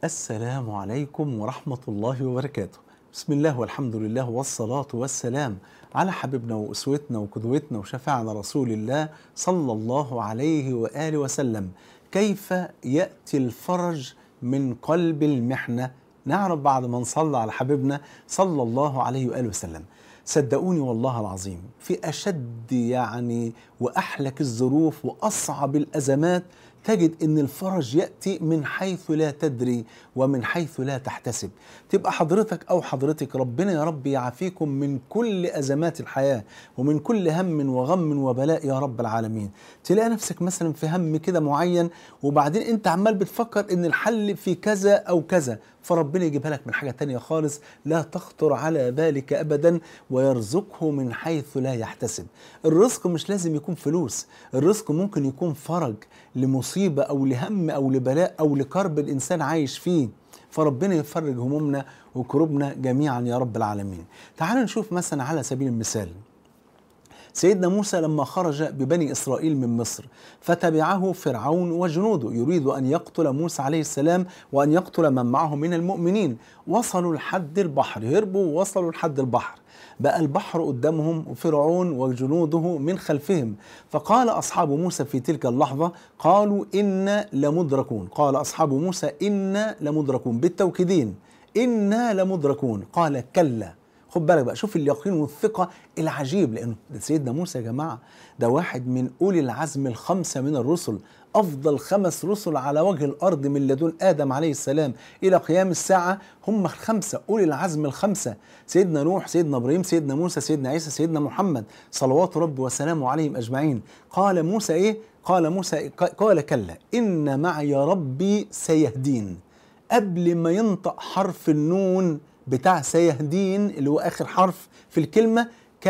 السلام عليكم ورحمة الله وبركاته. بسم الله والحمد لله والصلاة والسلام على حبيبنا وأسوتنا وقدوتنا وشفاعنا رسول الله صلى الله عليه وآله وسلم. كيف يأتي الفرج من قلب المحنة؟ نعرف بعد ما نصلى على حبيبنا صلى الله عليه وآله وسلم. صدقوني والله العظيم في أشد وأحلك الظروف وأصعب الأزمات تجد ان الفرج يأتي من حيث لا تدري ومن حيث لا تحتسب. تبقى حضرتك او حضرتك ربنا يا رب يعافيكم من كل ازمات الحياة ومن كل هم وغم وبلاء يا رب العالمين. تلاقي نفسك مثلا في هم كده معين وبعدين انت عمال بتفكر ان الحل في كذا او كذا، فربنا يجيبها لك من حاجة تانية خالص لا تخطر على بالك ابدا، ويرزقه من حيث لا يحتسب. الرزق مش لازم يكون فلوس، الرزق ممكن يكون فرج لمصيبة أو لهم أو لبلاء أو لكرب الإنسان عايش فيه، فربنا يفرج همومنا وكروبنا جميعا يا رب العالمين. تعالوا نشوف مثلا على سبيل المثال سيدنا موسى لما خرج ببني إسرائيل من مصر فتبعه فرعون وجنوده يريد أن يقتل موسى عليه السلام وأن يقتل من معه من المؤمنين. وصلوا لحد البحر، هربوا ووصلوا لحد البحر، بقى البحر قدامهم وفرعون وجنوده من خلفهم. فقال أصحاب موسى في تلك اللحظة قالوا إنا لمدركون. قال أصحاب موسى إنا لمدركون بالتوكيدين، إنا لمدركون. قال كلا. خد بالك بقى، شوف اليقين والثقة العجيب، لأن سيدنا موسى يا جماعة ده واحد من أولي العزم الخمسة من الرسل، أفضل 5 رسل على وجه الأرض من لدن آدم عليه السلام إلى قيام الساعة، هم 5 أولي العزم الخمسة: سيدنا نوح، سيدنا إبراهيم، سيدنا موسى، سيدنا عيسى، سيدنا محمد، صلوات ربي وسلامه عليهم أجمعين. قال موسى إيه؟ قال كلا إن معي ربي سيهدين. قبل ما ينطق حرف النون بتاع سيهدين اللي هو آخر حرف في الكلمة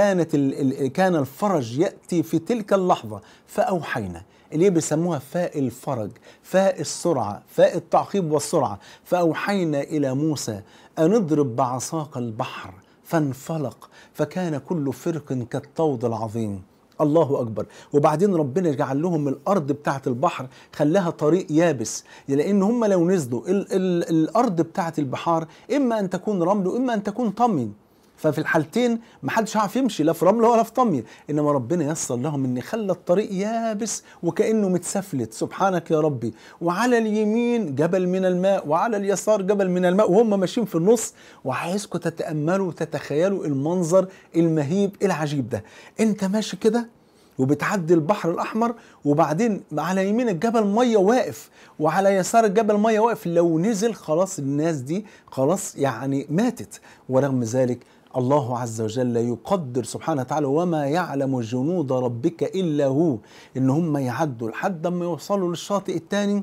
كان الفرج يأتي في تلك اللحظة. فأوحينا، اللي بيسموها فاء الفرج، فاء السرعة، فاء التعقيب والسرعة. فأوحينا إلى موسى أن اضرب بعصاك البحر فانفلق فكان كل فرق كالطود العظيم. الله أكبر. وبعدين ربنا جعل لهم الأرض بتاعة البحر خلاها طريق يابس، لأن هم لو نزلوا الأرض بتاعة البحار إما أن تكون رمل وإما أن تكون طمي، ففي الحالتين محدش عارف يمشي لا في رمل ولا في طمي. انما ربنا يسر لهم ان خلى الطريق يابس وكانه متسفلت. سبحانك يا ربي. وعلى اليمين جبل من الماء وعلى اليسار جبل من الماء وهم ماشيين في النص. وعايزكم تتاملوا وتتخيلوا المنظر المهيب العجيب ده. انت ماشي كده وبتعدي البحر الأحمر، وبعدين على يمين الجبل مية واقف وعلى يسار الجبل مية واقف، لو نزل خلاص الناس دي خلاص ماتت. ورغم ذلك الله عز وجل يقدر سبحانه وتعالى وما يعلم جنود ربك إلا هو، إن هم يعدوا لحد ما يوصلوا للشاطئ الثاني،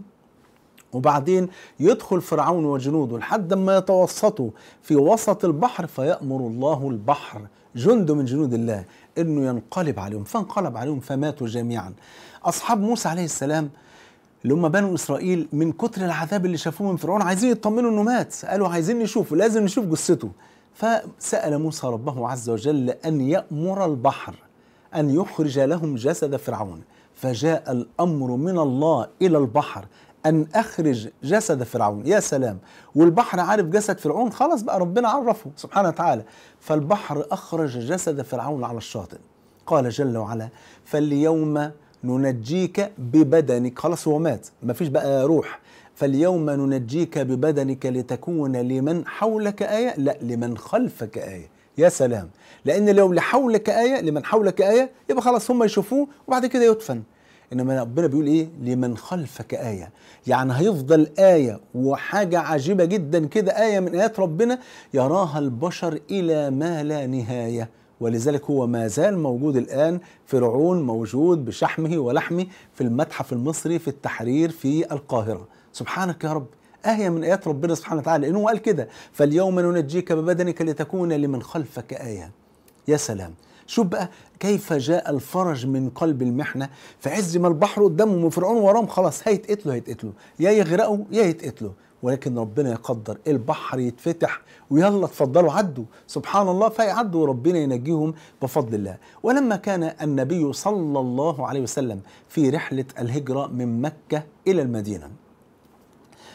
وبعدين يدخل فرعون وجنوده لحد ما يتوسطوا في وسط البحر، فيأمر الله البحر جند من جنود الله انه ينقلب عليهم، فانقلب عليهم فماتوا جميعا. اصحاب موسى عليه السلام اللي هم بنو اسرائيل من كتر العذاب اللي شافوه من فرعون عايزين يطمنوا انه مات، قالوا عايزين نشوفه، لازم نشوف جثته. فسأل موسى ربه عز وجل ان يأمر البحر ان يخرج لهم جسد فرعون. فجاء الامر من الله الى البحر أن أخرج جسد فرعون. يا سلام. والبحر عارف جسد فرعون، خلاص بقى ربنا عرفه سبحانه وتعالى. فالبحر أخرج جسد فرعون على الشاطئ. قال جل وعلا فاليوم ننجيك ببدنك، خلاص هو مات مفيش بقى روح. فاليوم ننجيك ببدنك لتكون لمن حولك آية، لا لمن خلفك آية. يا سلام. لأن لو لحولك آية لمن حولك آية يبقى خلاص هم يشوفوه وبعد كده يدفن. إنما ربنا بيقول إيه؟ لمن خلفك آية، يعني هيفضل آية وحاجة عجيبة جدا كده، آية من آيات ربنا يراها البشر إلى ما لا نهاية. ولذلك هو ما زال موجود الآن، فرعون موجود بشحمه ولحمه في المتحف المصري في التحرير في القاهرة. سبحانك يا رب. آية من آيات ربنا سبحانه وتعالى، لأنه قال كده فاليوم ننجيك ببدنك لتكون لمن خلفك آية. يا سلام. شوف بقى كيف جاء الفرج من قلب المحنة في عز ما البحر قدامهم وفرعون وراهم، خلاص هيتقتلوا يا يغرقوا يا يتقتلوا، ولكن ربنا يقدر البحر يتفتح ويلا اتفضلوا عدوا، سبحان الله، فيعدوا وربنا ينجيهم بفضل الله. ولما كان النبي صلى الله عليه وسلم في رحلة الهجرة من مكة إلى المدينة،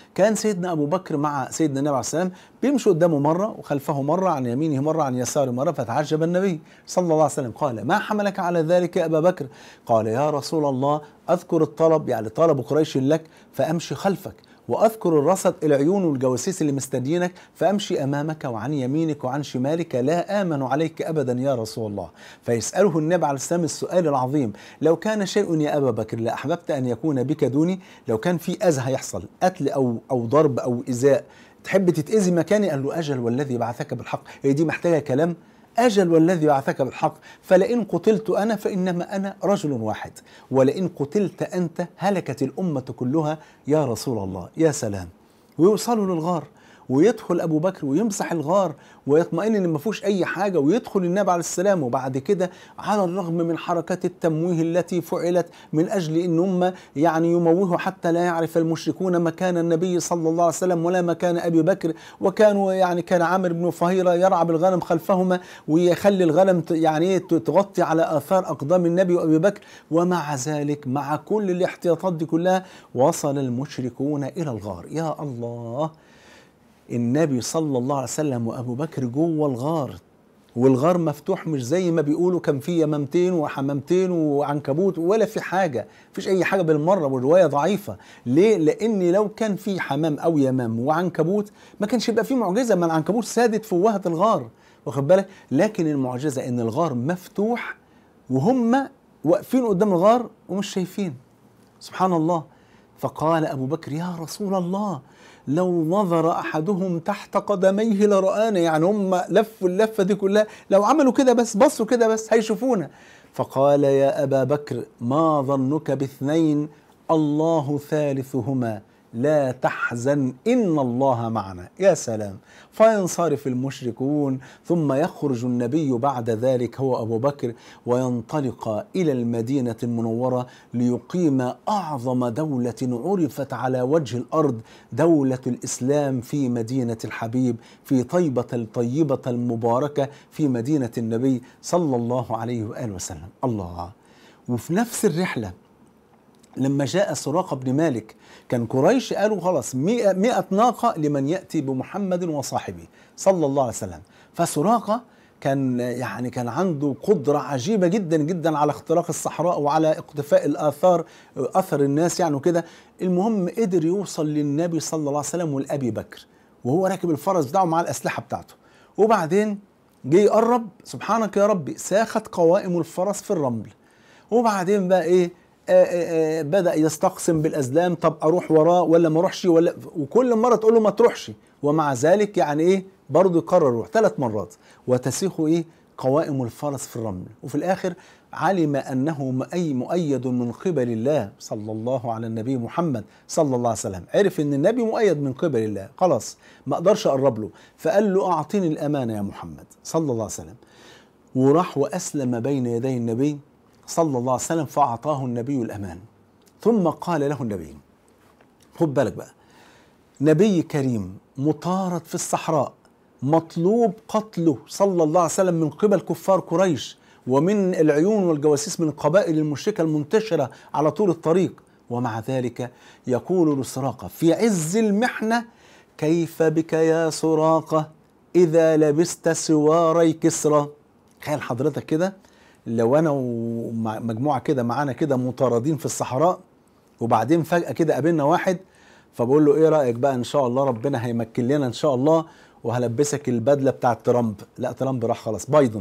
كان سيدنا أبو بكر مع سيدنا النبي عليه السلام بيمشي قدامه مرة وخلفه مرة، عن يمينه مرة عن يساره مرة، فتعجب النبي صلى الله عليه وسلم قال: ما حملك على ذلك يا أبا بكر؟ قال: يا رسول الله أذكر الطلب، يعني طلب قريش لك فأمشي خلفك، وأذكر الرصد العيون والجواسيس اللي مستدينك فأمشي أمامك وعن يمينك وعن شمالك، لا آمن عليك أبدا يا رسول الله. فيسأله النبي عليه السلام السؤال العظيم: لو كان شيء يا أبا بكر لأحببت أن يكون بك دوني؟ لو كان في أذى هيحصل، قتل أو ضرب أو إيذاء، تحب تتأذي مكاني؟ قال له: أجل والذي بعثك بالحق. هي دي محتاجة كلام؟ أجل والذي بعثك بالحق، فلئن قتلت أنا فإنما أنا رجل واحد، ولئن قتلت أنت هلكت الأمة كلها يا رسول الله. يا سلام. ويوصلوا للغار، ويدخل أبو بكر ويمسح الغار ويطمئن إن ما فيهوش أي حاجة، ويدخل النبي عليه السلام. وبعد كده على الرغم من حركات التمويه التي فعلت من أجل إن هم يعني يموهوا حتى لا يعرف المشركون مكان النبي صلى الله عليه وسلم ولا مكان أبي بكر، وكانوا يعني كان عامر بن فهيرة يرعى بالغنم خلفهما ويخلي الغنم يعني تغطي على آثار أقدام النبي وأبي بكر، ومع ذلك مع كل الاحتياطات دي كلها وصل المشركون إلى الغار. يا الله، النبي صلى الله عليه وسلم وأبو بكر جوه الغار، والغار مفتوح، مش زي ما بيقولوا كان في يمامتين وحمامتين وعنكبوت، ولا في حاجة، مفيش أي حاجة بالمرة، والرواية ضعيفة. ليه؟ لأن لو كان في حمام أو يمام وعنكبوت ما كانش يبقى في معجزة، ما العنكبوت سادت فوهة الغار، واخد بالك؟ لكن المعجزة إن الغار مفتوح وهم واقفين قدام الغار ومش شايفين. سبحان الله. فقال أبو بكر: يا رسول الله، لو نظر أحدهم تحت قدميه لرآنا. يعني هم لفوا اللفة دي كلها، لو عملوا كده بس، بصوا كده بس، هيشوفونا. فقال: يا أبا بكر، ما ظنك باثنين الله ثالثهما، لا تحزن إن الله معنا. يا سلام. فينصرف المشركون، ثم يخرج النبي بعد ذلك هو أبو بكر وينطلق إلى المدينة المنورة ليقيم أعظم دولة عرفت على وجه الأرض، دولة الإسلام في مدينة الحبيب، في طيبة الطيبة المباركة، في مدينة النبي صلى الله عليه وآله وسلم. الله. وفي نفس الرحلة لما جاء سراقة بن مالك، كان قريش قالوا خلاص 100 ناقة لمن يأتي بمحمد وصاحبه صلى الله عليه وسلم. فسراقة كان عنده قدرة عجيبة جدا جدا على اختراق الصحراء وعلى اقتفاء الآثار، أثر الناس يعني وكده. المهم قدر يوصل للنبي صلى الله عليه وسلم والأبي بكر وهو راكب الفرس بتاعه مع الأسلحة بتاعته. وبعدين جه يقرب، سبحانك يا ربي، ساخت قوائم الفرس في الرمل. وبعدين بقى ايه، بدأ يستقسم بالأزلام، طب أروح وراه ولا ما أروحش، وكل مرة تقول له ما تروحش، ومع ذلك يعني إيه برضه يقرر يروح 3 مرات، وتسيخ إيه قوائم الفرس في الرمل. وفي الآخر علم أنه مؤيد من قبل الله صلى الله على النبي محمد صلى الله عليه وسلم، عرف أن النبي مؤيد من قبل الله، خلاص ما أقدرش أقرب له، فقال له: أعطيني الأمانة يا محمد صلى الله عليه وسلم. وراح وأسلم بين يدي النبي صلى الله عليه وسلم، فأعطاه النبي الأمان. ثم قال له النبي: خد بالك بقى، نبي كريم مطارد في الصحراء، مطلوب قتله صلى الله عليه وسلم من قبل كفار قريش ومن العيون والجواسيس من القبائل المشركة المنتشرة على طول الطريق، ومع ذلك يقول لسراقة في عز المحنة: كيف بك يا سراقة إذا لبست سواري كسرى. تخيل حضرتك كده لو انا ومجموعه كده معانا كده مطاردين في الصحراء، وبعدين فجأة كده قابلنا واحد، فبقول له: ايه رأيك بقى، ان شاء الله ربنا هيمكن لنا ان شاء الله وهلبسك البدلة بتاعت ترامب. لا، ترامب راح خلاص، بايدن.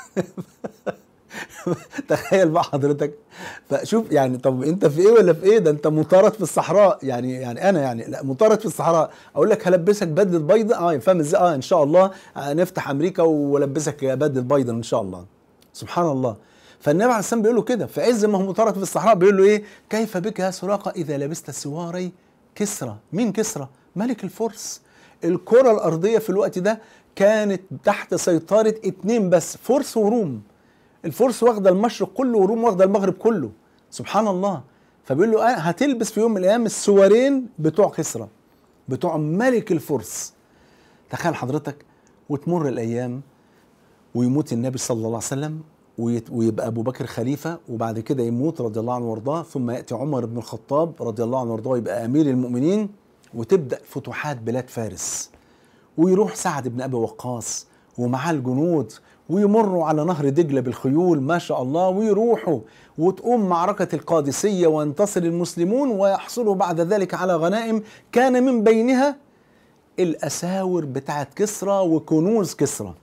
تخيل بقى حضرتك. فشوف يعني، طب انت في ايه ولا في ايه؟ ده انت مطارد في الصحراء، يعني انا يعني لا مطارد في الصحراء، اقول لك هلبسك بدلة بايدن، فاهم ازاي؟ ان شاء الله نفتح امريكا ولبسك بدلة بايدن ان شاء الله. سبحان الله. فالنبي عليه السلام بيقول له كده في عز ما هو مطارد في الصحراء، بيقول له ايه؟ كيف بك يا سراقة إذا لبست سواري كسرى. مين كسرى؟ ملك الفرس. الكرة الأرضية في الوقت ده كانت تحت سيطرة 2 بس، فرس وروم. الفرس واخدة المشرق كله وروم واخدة المغرب كله. سبحان الله. فبيقول له هتلبس في يوم من الأيام السوارين بتوع كسرى، بتوع ملك الفرس. تخيل حضرتك. وتمر الأيام ويموت النبي صلى الله عليه وسلم، ويبقى أبو بكر خليفة، وبعد كده يموت رضي الله عنه وارضاه، ثم يأتي عمر بن الخطاب رضي الله عنه وارضاه يبقى أمير المؤمنين، وتبدأ فتوحات بلاد فارس. ويروح سعد بن أبي وقاص ومعاه الجنود ويمروا على نهر دجلة بالخيول ما شاء الله، ويروحوا وتقوم معركة القادسية وينتصر المسلمون ويحصلوا بعد ذلك على غنائم كان من بينها الأساور بتاعت كسرى وكنوز كسرى.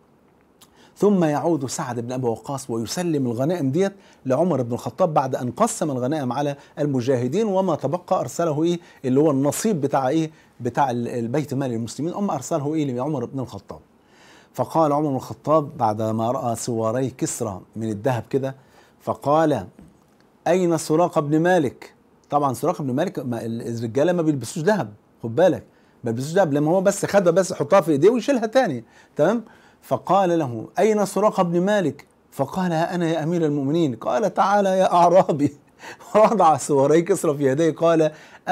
ثم يعود سعد بن أبي وقاص ويسلم الغنائم ديت لعمر بن الخطاب بعد أن قسم الغنائم على المجاهدين، وما تبقى أرسله إيه اللي هو النصيب بتاع إيه بتاع البيت مال المسلمين، أما أرسله إيه لعمر بن الخطاب. فقال عمر بن الخطاب بعد ما رأى سواري كسرى من الذهب كده، فقال أين سراقة بن مالك؟ طبعا سراقة بن مالك الرجالة ما بيلبسوش ذهب، خد بالك ما بيلبسوش ذهب، لما هو بس خدها بس يحطها في ايديه ويشيلها تاني، تمام. فقال له أين سراقة بن مالك؟ فقال ها أنا يا أمير المؤمنين. قال تعالى يا أعرابي. وضع سواري كسرى في يديه قال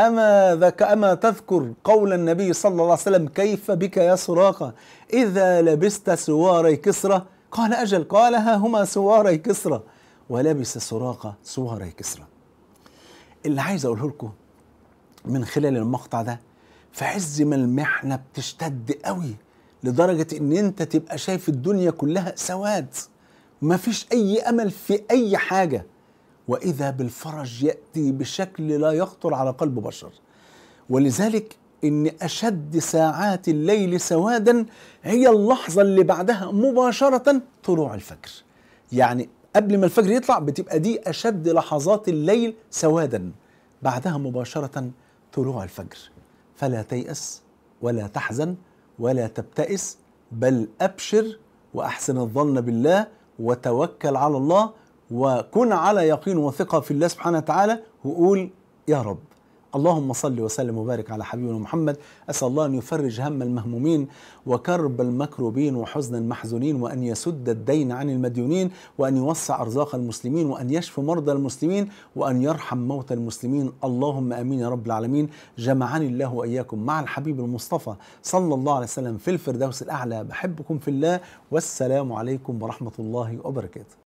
أما تذكر قول النبي صلى الله عليه وسلم كيف بك يا سراقة إذا لبست سواري كسرى؟ قال أجل. قال ها هما سواري كسرى. ولبس سراقة سواري كسرى. اللي عايز أقوله لكم من خلال المقطع ده، في عز ما المحنة بتشتد قوي لدرجة ان انت تبقى شايف الدنيا كلها سواد وما فيش اي امل في اي حاجة، واذا بالفرج يأتي بشكل لا يخطر على قلب بشر. ولذلك ان اشد ساعات الليل سوادا هي اللحظة اللي بعدها مباشرة طلوع الفجر. يعني قبل ما الفجر يطلع بتبقى دي اشد لحظات الليل سوادا، بعدها مباشرة طلوع الفجر. فلا تيأس ولا تحزن ولا تبتئس، بل أبشر وأحسن الظن بالله وتوكل على الله وكن على يقين وثقة في الله سبحانه وتعالى، وقول يا رب. اللهم صل وسلم وبارك على حبيبنا محمد. أسأل الله أن يفرج هم المهمومين وكرب المكروبين وحزن المحزونين، وأن يسد الدين عن المديونين، وأن يوسع أرزاق المسلمين، وأن يشفي مرضى المسلمين، وأن يرحم موتى المسلمين. اللهم آمين يا رب العالمين. جمعني الله وإياكم مع الحبيب المصطفى صلى الله عليه وسلم في الفردوس الأعلى. بحبكم في الله، والسلام عليكم ورحمة الله وبركاته.